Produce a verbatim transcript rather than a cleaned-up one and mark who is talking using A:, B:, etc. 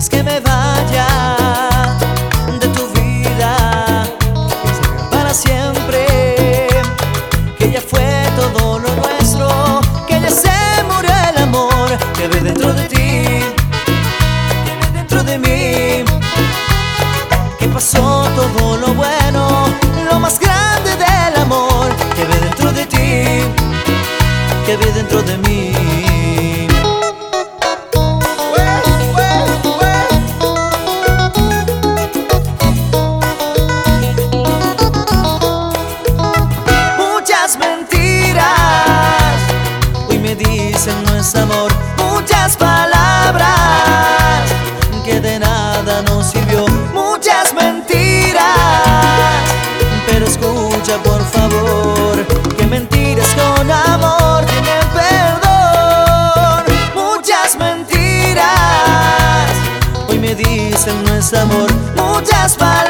A: quieres que me vaya de tu vida, que se acabe para siempre, que ya fue todo lo nuestro, que ya se murió el amor que había dentro de ti, que había dentro de mí, que pasó todo lo bueno, lo más grande del amor que había dentro de ti, que había dentro de mí. Muchas mentiras hoy me dicen no es amor, muchas palabras que de nada nos sirvió, muchas mentiras, pero escucha por favor que mentiras con amor tienen perdón. Muchas mentiras hoy me dicen no es amor, muchas palabras